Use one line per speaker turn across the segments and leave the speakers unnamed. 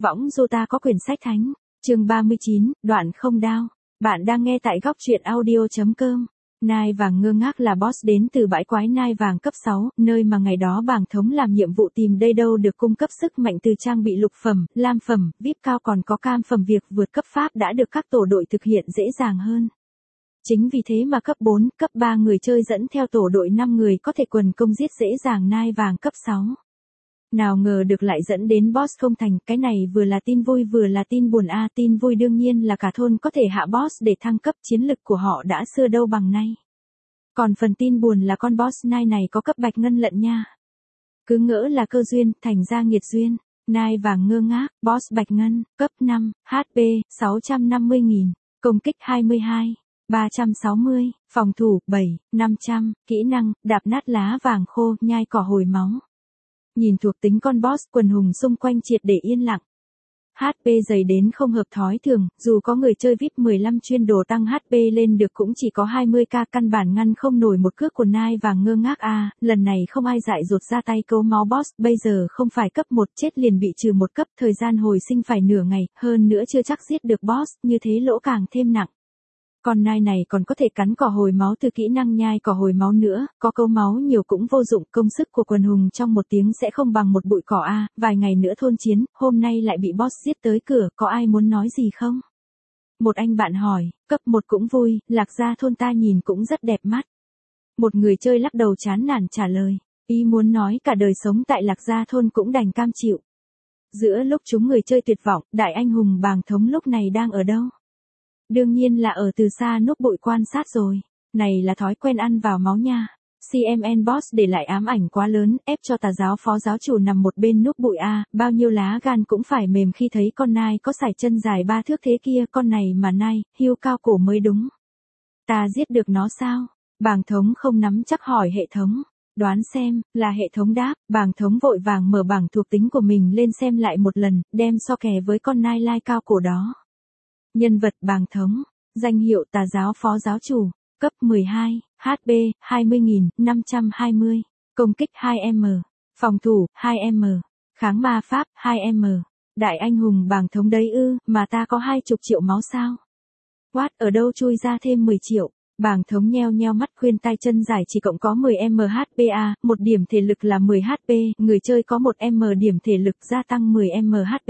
Võng du ta có quyển sách thánh. Chương 39, đoạn không đao. Bạn đang nghe tại góc truyện audio.com. Nai vàng ngơ ngác là boss đến từ bãi quái nai vàng cấp 6, nơi mà ngày đó bàng thống làm nhiệm vụ tìm đây đâu được cung cấp sức mạnh từ trang bị lục phẩm, lam phẩm, VIP cao còn có cam phẩm. Việc vượt cấp pháp đã được các tổ đội thực hiện dễ dàng hơn. Chính vì thế mà cấp 4, cấp 3 người chơi dẫn theo tổ đội 5 người có thể quần công giết dễ dàng nai vàng cấp 6. Nào ngờ được lại dẫn đến boss không thành, cái này vừa là tin vui vừa là tin buồn a. Tin vui đương nhiên là cả thôn có thể hạ boss để thăng cấp, chiến lực của họ đã xưa đâu bằng nay. Còn phần tin buồn là con boss nai này có cấp bạch ngân lận nha. Cứ ngỡ là cơ duyên, thành ra nghiệt duyên. Nai vàng ngơ ngác, boss bạch ngân, cấp 5, HP 650.000, công kích 22, 360, phòng thủ 7, 500, kỹ năng, đạp nát lá vàng khô, nhai cỏ hồi máu. Nhìn thuộc tính con boss, quần hùng xung quanh triệt để yên lặng. HP dày đến không hợp thói thường, dù có người chơi VIP 15 chuyên đồ tăng HP lên được cũng chỉ có 20k, căn bản ngăn không nổi một cước của nai vàng ngơ ngác a. Lần này không ai dại dột ra tay cấu máu boss, bây giờ không phải cấp 1 chết liền bị trừ một cấp, thời gian hồi sinh phải nửa ngày, hơn nữa chưa chắc giết được boss, như thế lỗ càng thêm nặng. Con nai này còn có thể cắn cỏ hồi máu từ kỹ năng nhai cỏ hồi máu nữa, có câu máu nhiều cũng vô dụng, công sức của quần hùng trong một tiếng sẽ không bằng một bụi cỏ a. Vài ngày nữa thôn chiến, hôm nay lại bị boss giết tới cửa, có ai muốn nói gì không? Một anh bạn hỏi, cấp 1 cũng vui, Lạc Gia thôn ta nhìn cũng rất đẹp mắt. Một người chơi lắc đầu chán nản trả lời, ý muốn nói cả đời sống tại Lạc Gia thôn cũng đành cam chịu. Giữa lúc chúng người chơi tuyệt vọng, đại anh hùng bàng thống lúc này đang ở đâu? Đương nhiên là ở từ xa núp bụi quan sát rồi. Này là thói quen ăn vào máu nha. CMN boss để lại ám ảnh quá lớn, ép cho tà giáo phó giáo chủ nằm một bên núp bụi a. Bao nhiêu lá gan cũng phải mềm khi thấy con nai có sải chân dài 3 thước thế kia. Con này mà nai, hiêu cao cổ mới đúng. Ta giết được nó sao? Bàng thống không nắm chắc hỏi hệ thống. Đoán xem, là hệ thống đáp. Bàng thống vội vàng mở bảng thuộc tính của mình lên xem lại một lần, đem so kè với con nai lai cao cổ đó. Nhân vật bàng thống, danh hiệu tà giáo phó giáo chủ, cấp 12, HP 20.520, công kích 2M, phòng thủ 2M, kháng ma pháp 2M. Đại anh hùng bàng thống đấy ư, mà ta có 20 triệu máu sao? What, ở đâu chui ra thêm 10 triệu? Bàng thống nheo nheo mắt, khuyên tay chân dài chỉ cộng có 10M HPA, một điểm thể lực là 10 HP, người chơi có 1M điểm thể lực gia tăng 10M HP.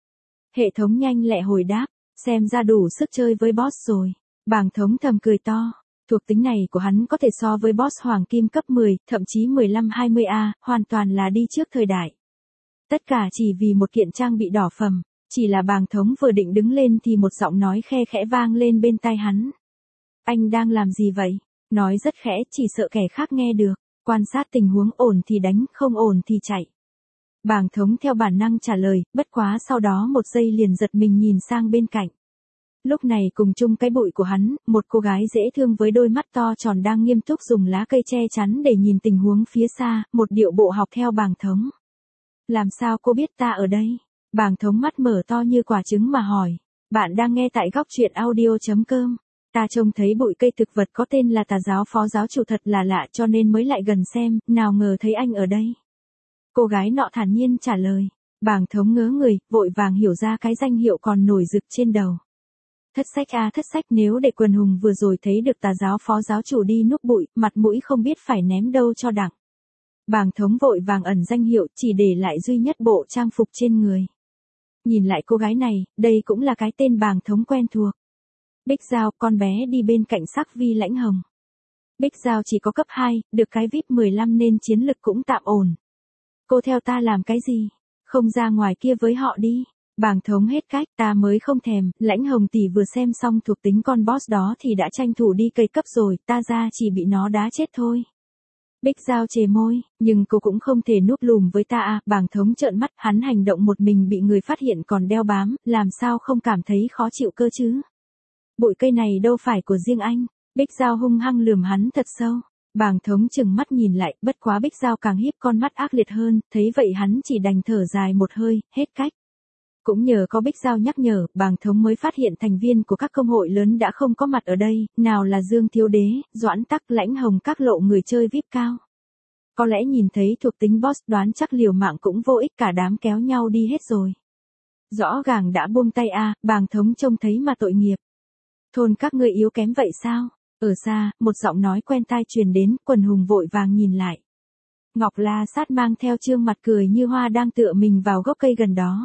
Hệ thống nhanh lẹ hồi đáp. Xem ra đủ sức chơi với boss rồi. Bàng thống thầm cười to. Thuộc tính này của hắn có thể so với boss hoàng kim cấp 10, thậm chí 15-20A, hoàn toàn là đi trước thời đại. Tất cả chỉ vì một kiện trang bị đỏ phẩm. Chỉ là bàng thống vừa định đứng lên thì một giọng nói khe khẽ vang lên bên tai hắn. Anh đang làm gì vậy? Nói rất khẽ, chỉ sợ kẻ khác nghe được. Quan sát tình huống, ổn thì đánh, không ổn thì chạy. Bàng thống theo bản năng trả lời, bất quá sau đó một giây liền giật mình nhìn sang bên cạnh. Lúc này cùng chung cái bụi của hắn, một cô gái dễ thương với đôi mắt to tròn đang nghiêm túc dùng lá cây che chắn để nhìn tình huống phía xa, một điệu bộ học theo bàng thống. Làm sao cô biết ta ở đây? Bàng thống mắt mở to như quả trứng mà hỏi. Bạn đang nghe tại góc truyện audio.com. Ta trông thấy bụi cây thực vật có tên là tà giáo phó giáo chủ thật là lạ cho nên mới lại gần xem, nào ngờ thấy anh ở đây. Cô gái nọ thản nhiên trả lời. Bàng thống ngớ người, vội vàng hiểu ra cái danh hiệu còn nổi rực trên đầu. Thất sách a, thất sách, nếu để quần hùng vừa rồi thấy được tà giáo phó giáo chủ đi núp bụi, mặt mũi không biết phải ném đâu cho đặng. Bàng thống vội vàng ẩn danh hiệu, chỉ để lại duy nhất bộ trang phục trên người. Nhìn lại cô gái này, đây cũng là cái tên bàng thống quen thuộc. Bích Giao, con bé đi bên cạnh Sắc Vi Lãnh Hồng. Bích Giao chỉ có cấp 2, được cái VIP 15 nên chiến lực cũng tạm ổn. Cô theo ta làm cái gì? Không ra ngoài kia với họ đi. Bàng thống hết cách, ta mới không thèm. Lãnh Hồng tỷ vừa xem xong thuộc tính con boss đó thì đã tranh thủ đi cây cấp rồi, ta ra chỉ bị nó đá chết thôi. Bích Giao chề môi, nhưng cô cũng không thể núp lùm với ta à. Bàng thống trợn mắt, hắn hành động một mình bị người phát hiện còn đeo bám, làm sao không cảm thấy khó chịu cơ chứ? Bụi cây này đâu phải của riêng anh. Bích Giao hung hăng lườm hắn thật sâu. Bàng thống chừng mắt nhìn lại, bất quá Bích Giao càng híp con mắt ác liệt hơn, thấy vậy hắn chỉ đành thở dài một hơi, hết cách. Cũng nhờ có Bích Giao nhắc nhở, bàng thống mới phát hiện thành viên của các công hội lớn đã không có mặt ở đây, nào là Dương Thiếu Đế, Doãn Tắc, Lãnh Hồng, các lộ người chơi VIP cao. Có lẽ nhìn thấy thuộc tính boss đoán chắc liều mạng cũng vô ích, cả đám kéo nhau đi hết rồi. Rõ ràng đã buông tay a, bàng thống trông thấy mà tội nghiệp. Thôn các ngươi yếu kém vậy sao? Ở xa, một giọng nói quen tai truyền đến, quần hùng vội vàng nhìn lại. Ngọc La Sát mang theo trương mặt cười như hoa đang tựa mình vào gốc cây gần đó.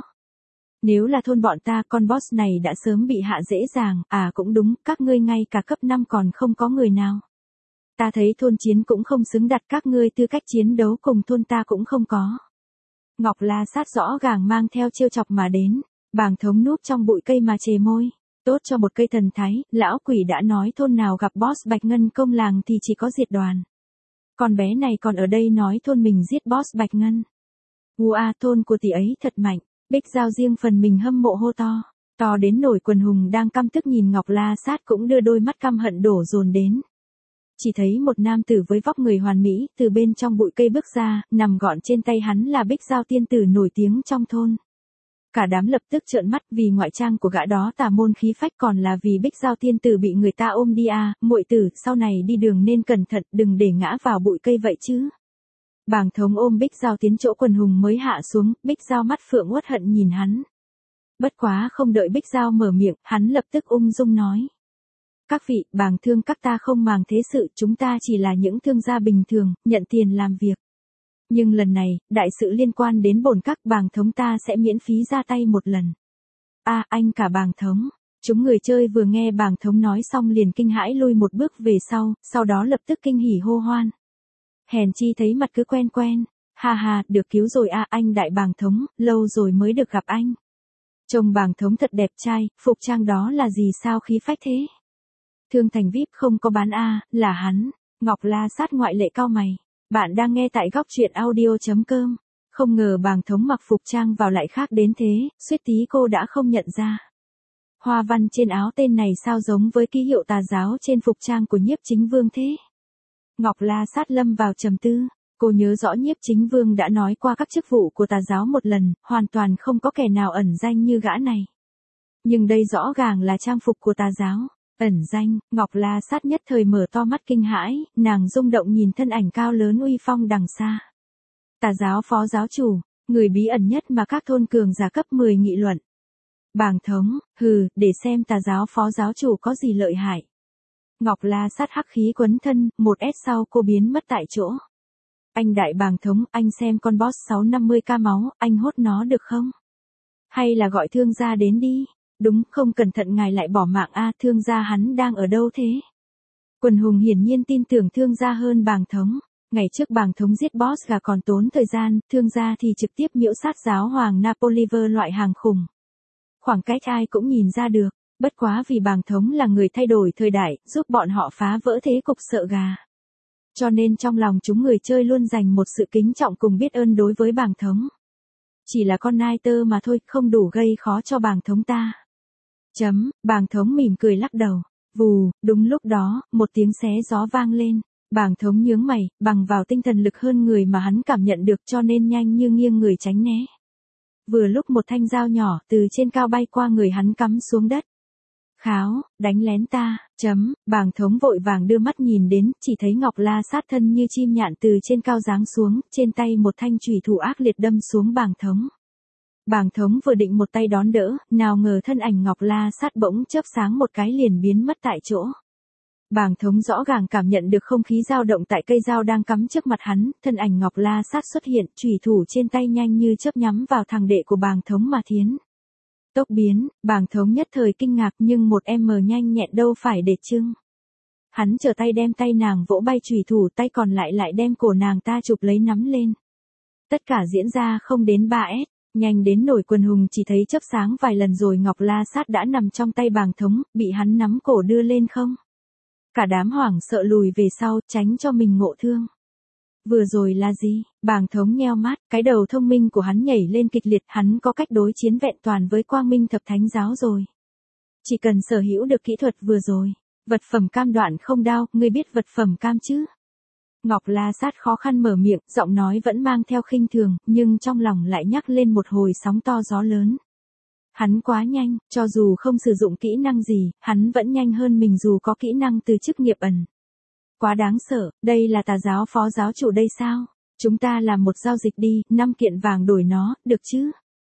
Nếu là thôn bọn ta, con boss này đã sớm bị hạ dễ dàng, à cũng đúng, các ngươi ngay cả cấp 5 còn không có người nào. Ta thấy thôn chiến cũng không xứng đặt các ngươi, tư cách chiến đấu cùng thôn ta cũng không có. Ngọc La Sát rõ ràng mang theo trêu chọc mà đến, bàng thống núp trong bụi cây mà chề môi. Tốt cho một cây thần thái, lão quỷ đã nói thôn nào gặp boss Bạch Ngân công làng thì chỉ có diệt đoàn. Con bé này còn ở đây nói thôn mình giết boss Bạch Ngân. Ua, thôn của tỷ ấy thật mạnh. Bích Giao riêng phần mình hâm mộ hô to. To đến nổi quần hùng đang căm tức nhìn Ngọc La Sát cũng đưa đôi mắt căm hận đổ dồn đến. Chỉ thấy một nam tử với vóc người hoàn mỹ từ bên trong bụi cây bước ra, nằm gọn trên tay hắn là Bích Giao tiên tử nổi tiếng trong thôn. Cả đám lập tức trợn mắt vì ngoại trang của gã đó tà môn khí phách, còn là vì Bích Giao tiên tử bị người ta ôm đi à, muội tử, sau này đi đường nên cẩn thận, đừng để ngã vào bụi cây vậy chứ. Bàng thống ôm Bích Giao tiến chỗ quần hùng mới hạ xuống, Bích Giao mắt phượng uất hận nhìn hắn. Bất quá không đợi Bích Giao mở miệng, hắn lập tức ung dung nói. Các vị, bàng thương các ta không màng thế sự, chúng ta chỉ là những thương gia bình thường, nhận tiền làm việc. Nhưng lần này, đại sự liên quan đến bổn các, bàng thống ta sẽ miễn phí ra tay một lần. À, anh cả bàng thống. Chúng người chơi vừa nghe bàng thống nói xong liền kinh hãi lui một bước về sau đó lập tức kinh hỉ hô hoan. Hèn chi thấy mặt cứ quen quen. Ha ha, được cứu rồi à, anh đại bàng thống, lâu rồi mới được gặp anh. Trông bàng thống thật đẹp trai, phục trang đó là gì sao khí phách thế? Thương thành VIP không có bán a, là hắn. Ngọc La Sát ngoại lệ cao mày. Bạn đang nghe tại góc truyện audio.com. Không ngờ bàng thống mặc phục trang vào lại khác đến thế, suýt tí cô đã không nhận ra. Hoa văn trên áo tên này sao giống với ký hiệu tà giáo trên phục trang của Nhiếp Chính Vương thế? Ngọc La Sát lâm vào trầm tư. Cô nhớ rõ Nhiếp Chính Vương đã nói qua các chức vụ của tà giáo một lần, hoàn toàn không có kẻ nào ẩn danh như gã này. Nhưng đây rõ ràng là trang phục của tà giáo. Ẩn danh, Ngọc La Sát nhất thời mở to mắt kinh hãi, nàng rung động nhìn thân ảnh cao lớn uy phong đằng xa. Tà giáo phó giáo chủ, người bí ẩn nhất mà các thôn cường giả cấp 10 nghị luận. Bàng thống, hừ, để xem tà giáo phó giáo chủ có gì lợi hại. Ngọc La Sát hắc khí quấn thân, một S sau cô biến mất tại chỗ. Anh đại bàng thống, anh xem con boss 650k máu, anh hốt nó được không? Hay là gọi thương gia đến đi? Đúng, không cẩn thận ngài lại bỏ mạng a, thương gia hắn đang ở đâu thế? Quần hùng hiển nhiên tin tưởng thương gia hơn bàng thống. Ngày trước bàng thống giết boss gà còn tốn thời gian, thương gia thì trực tiếp nhiễu sát giáo hoàng Napoliver loại hàng khủng. Khoảng cách ai cũng nhìn ra được, bất quá vì bàng thống là người thay đổi thời đại, giúp bọn họ phá vỡ thế cục sợ gà. Cho nên trong lòng chúng người chơi luôn dành một sự kính trọng cùng biết ơn đối với bàng thống. Chỉ là con nai tơ mà thôi, không đủ gây khó cho bàng thống ta. Bàng thống mỉm cười lắc đầu. Vù, đúng lúc đó, một tiếng xé gió vang lên. Bàng thống nhướng mày, bằng vào tinh thần lực hơn người mà hắn cảm nhận được cho nên nhanh như nghiêng người tránh né. Vừa lúc một thanh dao nhỏ từ trên cao bay qua người hắn cắm xuống đất. Kháo, đánh lén ta, bàng thống vội vàng đưa mắt nhìn đến, chỉ thấy Ngọc La Sát thân như chim nhạn từ trên cao giáng xuống, trên tay một thanh chùy thủ ác liệt đâm xuống bàng thống. Bàng thống vừa định một tay đón đỡ, nào ngờ thân ảnh Ngọc La Sát bỗng chớp sáng một cái liền biến mất tại chỗ. Bàng thống rõ ràng cảm nhận được không khí dao động tại cây dao đang cắm trước mặt hắn, thân ảnh Ngọc La Sát xuất hiện, chùy thủ trên tay nhanh như chớp nhắm vào thằng đệ của bàng thống mà thiến. Tốc biến, bàng thống nhất thời kinh ngạc nhưng một em mờ nhanh nhẹn đâu phải để chưng. Hắn trở tay đem tay nàng vỗ bay chùy thủ, tay còn lại đem cổ nàng ta chụp lấy nắm lên. Tất cả diễn ra không đến 3S, nhanh đến nổi quần hùng chỉ thấy chớp sáng vài lần rồi Ngọc La Sát đã nằm trong tay bàng thống, bị hắn nắm cổ đưa lên không. Cả đám hoảng sợ lùi về sau, tránh cho mình ngộ thương. Vừa rồi là gì? Bàng thống nheo mắt, cái đầu thông minh của hắn nhảy lên kịch liệt, hắn có cách đối chiến vẹn toàn với Quang Minh Thập Thánh Giáo rồi. Chỉ cần sở hữu được kỹ thuật vừa rồi. Vật phẩm cam đoạn không đau, ngươi biết vật phẩm cam chứ? Ngọc La Sát khó khăn mở miệng, giọng nói vẫn mang theo khinh thường, nhưng trong lòng lại nhắc lên một hồi sóng to gió lớn. Hắn quá nhanh, cho dù không sử dụng kỹ năng gì, hắn vẫn nhanh hơn mình dù có kỹ năng từ chức nghiệp ẩn. Quá đáng sợ, đây là tà giáo phó giáo chủ đây sao? Chúng ta làm một giao dịch đi, 5 kiện vàng đổi nó, được chứ?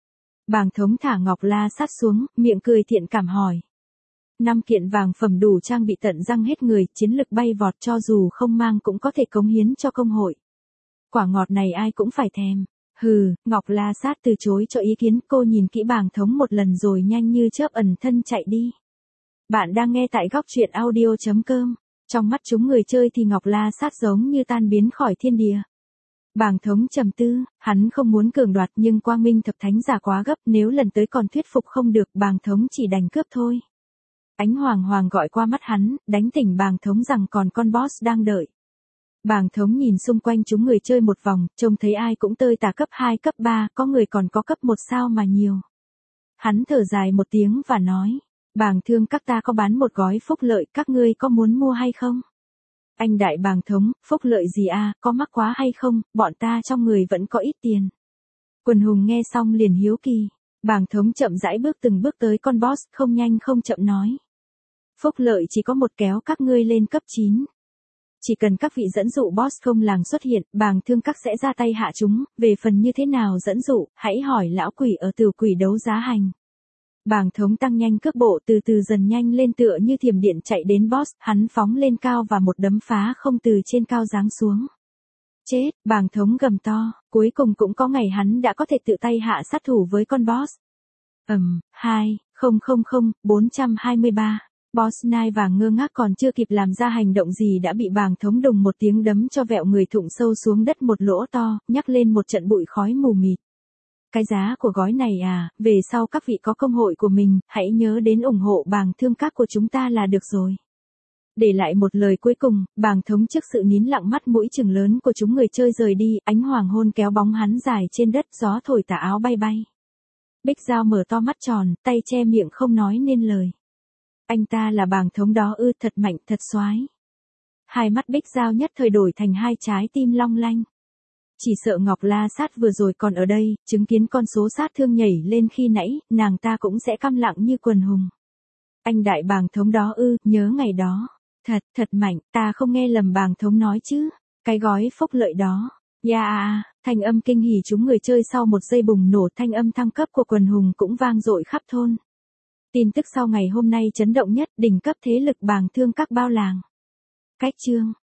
Bàng thống thả ngọc la sát xuống, miệng cười thiện cảm hỏi. 5 kiện vàng phẩm đủ trang bị tận răng hết người, chiến lực bay vọt cho dù không mang cũng có thể cống hiến cho công hội. Quả ngọt này ai cũng phải thèm. Hừ, Ngọc La Sát từ chối cho ý kiến, cô nhìn kỹ Bàng thống một lần rồi nhanh như chớp ẩn thân chạy đi. Bạn đang nghe tại góc truyện audio.com. Trong mắt chúng người chơi thì Ngọc La Sát giống như tan biến khỏi thiên địa. Bàng thống trầm tư, hắn không muốn cường đoạt nhưng Quang Minh thập thánh giả quá gấp, nếu lần tới còn thuyết phục không được, Bàng thống chỉ đành cướp thôi. Ánh hoàng hoàng gọi qua mắt hắn, đánh tỉnh Bàng thống rằng còn con boss đang đợi. Bàng thống nhìn xung quanh chúng người chơi một vòng, trông thấy ai cũng tơi tả cấp 2 cấp 3, có người còn có cấp 1 sao mà nhiều. Hắn thở dài một tiếng và nói, Bàng thương các ta có bán một gói phúc lợi, các ngươi có muốn mua hay không? Anh đại Bàng thống, phúc lợi gì à, có mắc quá hay không, bọn ta trong người vẫn có ít tiền. Quần hùng nghe xong liền hiếu kỳ. Bàng thống chậm rãi bước từng bước tới con boss, không nhanh không chậm nói. Phúc lợi chỉ có một, kéo các ngươi lên cấp 9. Chỉ cần các vị dẫn dụ boss không làng xuất hiện, Bàng thương các sẽ ra tay hạ chúng, về phần như thế nào dẫn dụ, hãy hỏi lão quỷ ở Tửu Quỷ đấu giá hành. Bàng thống tăng nhanh cước bộ, từ từ dần nhanh lên, tựa như thiểm điện chạy đến boss, hắn phóng lên cao và một đấm phá không từ trên cao giáng xuống. Chết, Bàng thống gầm to, cuối cùng cũng có ngày hắn đã có thể tự tay hạ sát thủ với con boss. 423. Boss nai vàng ngơ ngác còn chưa kịp làm ra hành động gì đã bị Bàng thống đùng một tiếng đấm cho vẹo người thụng sâu xuống đất một lỗ to, nhắc lên một trận bụi khói mù mịt. Cái giá của gói này à, về sau các vị có công hội của mình, hãy nhớ đến ủng hộ Bàng thương các của chúng ta là được rồi. Để lại một lời cuối cùng, Bàng thống trước sự nín lặng mắt mũi trừng lớn của chúng người chơi rời đi, ánh hoàng hôn kéo bóng hắn dài trên đất, gió thổi tà áo bay bay. Bích Giao mở to mắt tròn, tay che miệng không nói nên lời. Anh ta là Bàng thống đó ư, thật mạnh, thật soái. Hai mắt Bích Giao nhất thời đổi thành hai trái tim long lanh. Chỉ sợ Ngọc La Sát vừa rồi còn ở đây, chứng kiến con số sát thương nhảy lên khi nãy, nàng ta cũng sẽ câm lặng như quần hùng. Anh đại Bàng thống đó ư, nhớ ngày đó. Thật mạnh, ta không nghe lầm Bàng thống nói chứ. Cái gói phúc lợi đó. Thanh âm kinh hỉ chúng người chơi sau một giây bùng nổ, thanh âm thăng cấp của quần hùng cũng vang dội khắp thôn. Tin tức sau ngày hôm nay chấn động nhất, đỉnh cấp thế lực Bàng thương các bao làng. Cách chương